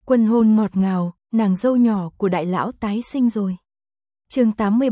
Quân hôn ngọt ngào, nàng dâu nhỏ của đại lão tái sinh rồi. Chương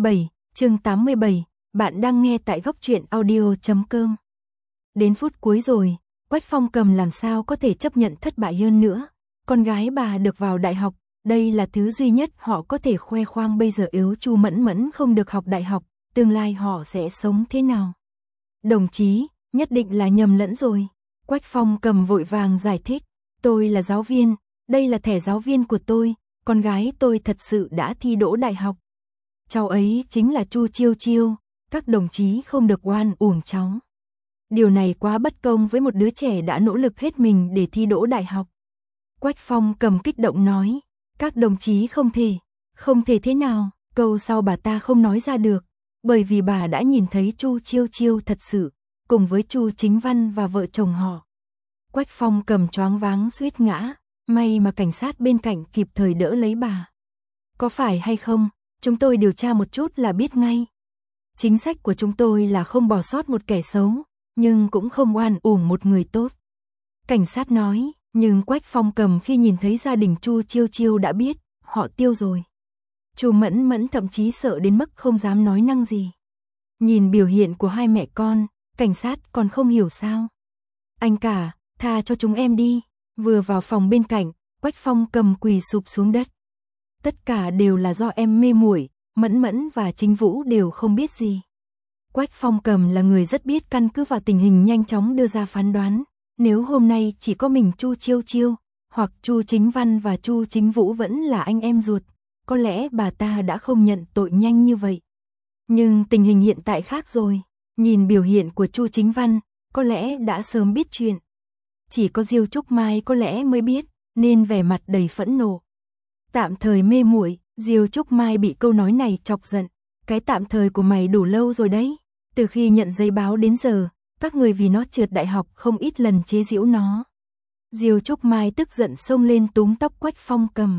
87, bạn đang nghe tại góc truyện audio.com. Đến phút cuối rồi, Quách Phong Cầm làm sao có thể chấp nhận thất bại hơn nữa. Con gái bà được vào đại học, đây là thứ duy nhất họ có thể khoe khoang. Bây giờ nếu Chu Mẫn Mẫn không được học đại học, tương lai họ sẽ sống thế nào? Đồng chí, nhất định là nhầm lẫn rồi. Quách Phong Cầm vội vàng giải thích, tôi là giáo viên, đây là thẻ giáo viên của tôi, con gái tôi thật sự đã thi đỗ đại học. Cháu ấy chính là Chu Chiêu Chiêu, các đồng chí không được oan uổng cháu. Điều này quá bất công với một đứa trẻ đã nỗ lực hết mình để thi đỗ đại học. Quách Phong Cầm kích động nói, các đồng chí không thể thế nào, câu sau bà ta không nói ra được, bởi vì bà đã nhìn thấy Chu Chiêu Chiêu thật sự, cùng với Chu Chính Văn và vợ chồng họ. Quách Phong Cầm choáng váng suýt ngã, may mà cảnh sát bên cạnh kịp thời đỡ lấy bà. Có phải hay không, chúng tôi điều tra một chút là biết ngay. Chính sách của chúng tôi là không bỏ sót một kẻ xấu, nhưng cũng không oan uổng một người tốt. Cảnh sát nói, nhưng Quách Phong Cầm khi nhìn thấy gia đình Chu Chiêu Chiêu đã biết, họ tiêu rồi. Chu Mẫn Mẫn thậm chí sợ đến mức không dám nói năng gì. Nhìn biểu hiện của hai mẹ con, cảnh sát còn không hiểu sao. Anh cả, tha cho chúng em đi. Vừa vào phòng bên cạnh, Quách Phong Cầm quỳ sụp xuống đất. Tất cả đều là do em mê muội, Mẫn Mẫn và Chính Vũ đều không biết gì. Quách Phong Cầm là người rất biết căn cứ vào tình hình nhanh chóng đưa ra phán đoán. Nếu hôm nay chỉ có mình Chu Chiêu Chiêu, hoặc Chu Chính Văn và Chu Chính Vũ vẫn là anh em ruột, có lẽ bà ta đã không nhận tội nhanh như vậy. Nhưng tình hình hiện tại khác rồi, nhìn biểu hiện của Chu Chính Văn, có lẽ đã sớm biết chuyện. Chỉ có Diêu Trúc Mai có lẽ mới biết, nên vẻ mặt đầy phẫn nộ. Tạm thời mê muội, Diêu Trúc Mai bị câu nói này chọc giận. Cái tạm thời của mày đủ lâu rồi đấy. Từ khi nhận giấy báo đến giờ, các người vì nó trượt đại học không ít lần chế giễu nó. Diêu Trúc Mai tức giận xông lên túm tóc Quách Phong Cầm.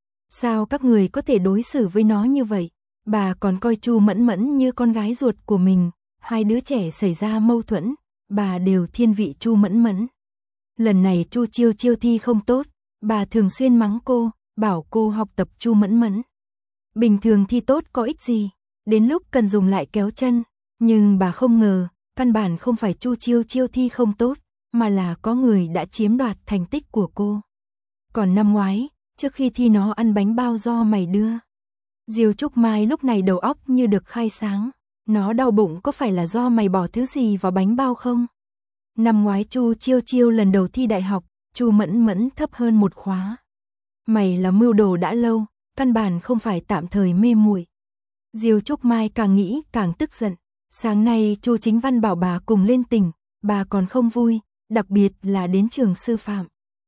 Sao các người có thể đối xử với nó như vậy? Bà còn coi Chu Mẫn Mẫn như con gái ruột của mình. Hai đứa trẻ xảy ra mâu thuẫn, bà đều thiên vị Chu Mẫn Mẫn. Lần này Chu Chiêu Chiêu thi không tốt, bà thường xuyên mắng cô, bảo cô học tập Chu Mẫn Mẫn. Bình thường thi tốt có ích gì, đến lúc cần dùng lại kéo chân. Nhưng bà không ngờ, căn bản không phải Chu Chiêu Chiêu thi không tốt, mà là có người đã chiếm đoạt thành tích của cô. Còn năm ngoái, trước khi thi nó ăn bánh bao do mày đưa. Diêu Trúc Mai lúc này đầu óc như được khai sáng. Nó đau bụng có phải là do mày bỏ thứ gì vào bánh bao không? Năm ngoái Chu Chiêu Chiêu lần đầu thi đại học, Chu Mẫn Mẫn thấp hơn một khóa. Mày là mưu đồ đã lâu, căn bản không phải tạm thời mê muội. Diêu Trúc Mai càng nghĩ càng tức giận. Sáng nay Chu Chính Văn bảo bà cùng lên tỉnh, bà còn không vui, đặc biệt là đến trường sư phạm.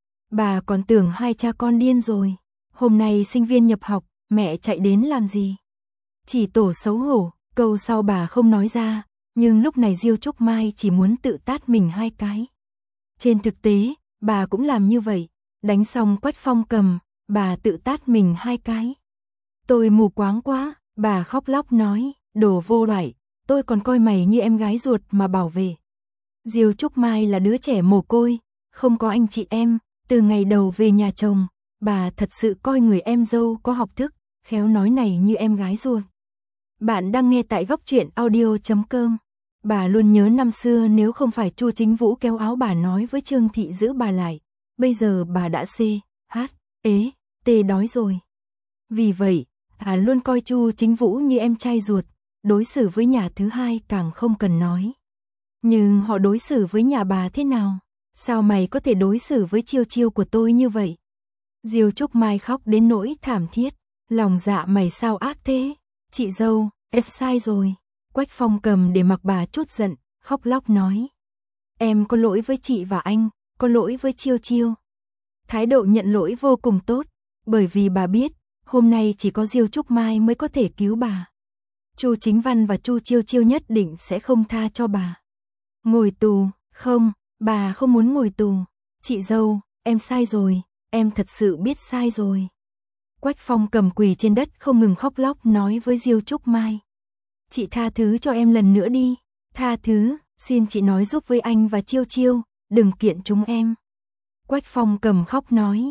Bà còn tưởng hai cha con điên rồi. Hôm nay sinh viên nhập học, mẹ chạy đến làm gì? Chỉ tổ xấu hổ, câu sau bà không nói ra, nhưng lúc này Diêu Trúc Mai chỉ muốn tự tát mình hai cái. Trên thực tế, bà cũng làm như vậy, đánh xong Quách Phong Cầm, bà tự tát mình hai cái. Tôi mù quáng quá, bà khóc lóc nói, đồ vô loại, tôi còn coi mày như em gái ruột mà bảo vệ. Diêu Trúc Mai là đứa trẻ mồ côi, không có anh chị em, từ ngày đầu về nhà chồng, bà thật sự coi người em dâu có học thức, khéo nói này như em gái ruột. Bạn đang nghe tại góc truyện audio.com. Bà luôn nhớ năm xưa nếu không phải Chu Chính Vũ kéo áo bà nói với Trương Thị giữ bà lại, bây giờ bà đã đói rồi. Vì vậy, bà luôn coi Chu Chính Vũ như em trai ruột, đối xử với nhà thứ hai càng không cần nói. Nhưng họ đối xử với nhà bà thế nào? Sao mày có thể đối xử với Chiêu Chiêu của tôi như vậy? Diêu Trúc Mai khóc đến nỗi thảm thiết, lòng dạ mày sao ác thế? Chị dâu, em sai rồi. Quách Phong Cầm để mặc bà chút giận, khóc lóc nói. Em có lỗi với chị và anh, có lỗi với Chiêu Chiêu. Thái độ nhận lỗi vô cùng tốt, bởi vì bà biết, hôm nay chỉ có Diêu Trúc Mai mới có thể cứu bà. Chu Chính Văn và Chu Chiêu Chiêu nhất định sẽ không tha cho bà. Ngồi tù, không, bà không muốn ngồi tù. Chị dâu, em sai rồi, em thật sự biết sai rồi. Quách Phong Cầm quỳ trên đất không ngừng khóc lóc nói với Diêu Trúc Mai. Chị tha thứ cho em lần nữa đi, tha thứ, xin chị nói giúp với anh và Chiêu Chiêu, đừng kiện chúng em. Quách Phong Cầm khóc nói,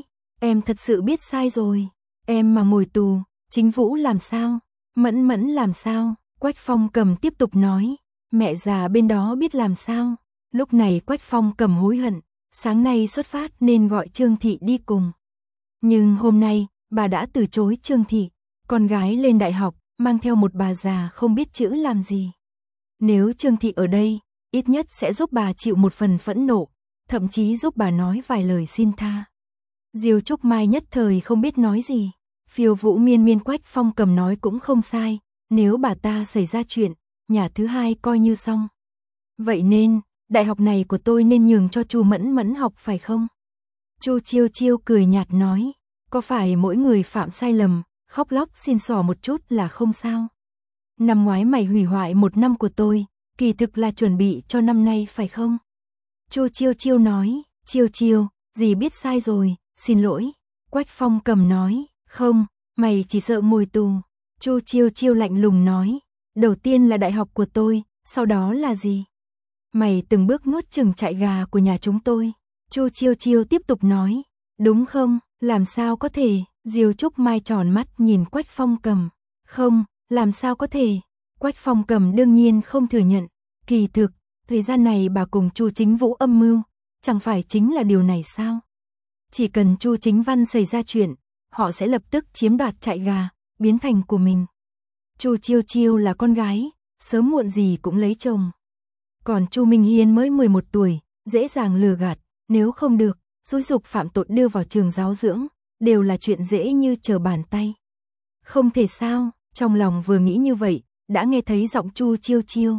Em thật sự biết sai rồi. Em mà ngồi tù, Chính Vũ làm sao? Mẫn Mẫn làm sao? Quách Phong Cầm tiếp tục nói. Mẹ già bên đó biết làm sao? Lúc này Quách Phong Cầm hối hận, sáng nay xuất phát nên gọi Trương Thị đi cùng. Nhưng hôm nay, bà đã từ chối Trương Thị, con gái lên đại học, mang theo một bà già không biết chữ làm gì. Nếu Trương Thị ở đây, ít nhất sẽ giúp bà chịu một phần phẫn nộ, thậm chí giúp bà nói vài lời xin tha. Diêu Trúc Mai nhất thời không biết nói gì. Phiêu Vũ Miên Miên Quách Phong Cầm nói cũng không sai, nếu bà ta xảy ra chuyện, nhà thứ hai coi như xong. Vậy nên, đại học này của tôi nên nhường cho Chu Mẫn Mẫn học phải không? Chu Chiêu Chiêu cười nhạt nói, có phải mỗi người phạm sai lầm, khóc lóc xin xỏ một chút là không sao? Năm ngoái mày hủy hoại một năm của tôi, kỳ thực là chuẩn bị cho năm nay phải không? Chu Chiêu Chiêu nói, Chiêu Chiêu, dì biết sai rồi, xin lỗi. Quách Phong Cầm nói, không, mày chỉ sợ ngồi tù. Chu Chiêu Chiêu lạnh lùng nói, đầu tiên là đại học của tôi, sau đó là gì? Mày từng bước nuốt chửng trại gà của nhà chúng tôi. Chu Chiêu Chiêu tiếp tục nói, đúng không, làm sao có thể? Diêu Trúc Mai tròn mắt nhìn Quách Phong Cầm. Không, làm sao có thể? Quách Phong Cầm đương nhiên không thừa nhận. Kỳ thực, thời gian này bà cùng Chu Chính Vũ âm mưu, chẳng phải chính là điều này sao? Chỉ cần Chu Chính Văn xảy ra chuyện, họ sẽ lập tức chiếm đoạt trại gà, biến thành của mình. Chu Chiêu Chiêu là con gái, sớm muộn gì cũng lấy chồng. Còn Chu Minh Hiên mới 11 tuổi, dễ dàng lừa gạt, nếu không được, xúi giục phạm tội đưa vào trường giáo dưỡng, đều là chuyện dễ như trở bàn tay. Không thể sao, trong lòng vừa nghĩ như vậy, đã nghe thấy giọng Chu Chiêu Chiêu.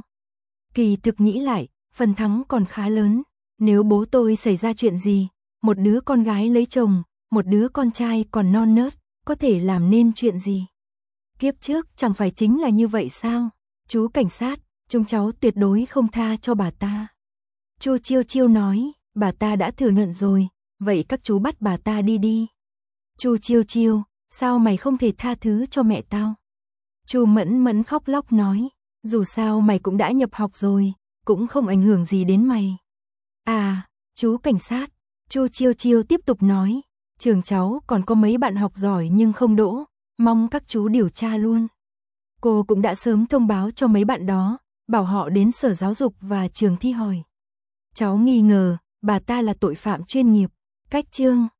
Kỳ thực nghĩ lại, phần thắng còn khá lớn, nếu bố tôi xảy ra chuyện gì, một đứa con gái lấy chồng, một đứa con trai còn non nớt, có thể làm nên chuyện gì? Kiếp trước chẳng phải chính là như vậy sao? Chú cảnh sát, chúng cháu tuyệt đối không tha cho bà ta. Chu Chiêu Chiêu nói, bà ta đã thừa nhận rồi, vậy các chú bắt bà ta đi đi. Chu Chiêu Chiêu, sao mày không thể tha thứ cho mẹ tao? Chu Mẫn Mẫn khóc lóc nói, dù sao mày cũng đã nhập học rồi, cũng không ảnh hưởng gì đến mày. À, chú cảnh sát, Chu Chiêu Chiêu tiếp tục nói, trường cháu còn có mấy bạn học giỏi nhưng không đỗ, mong các chú điều tra luôn. Cô cũng đã sớm thông báo cho mấy bạn đó, bảo họ đến sở giáo dục và trường thi hỏi. Cháu nghi ngờ, bà ta là tội phạm chuyên nghiệp. Cách chương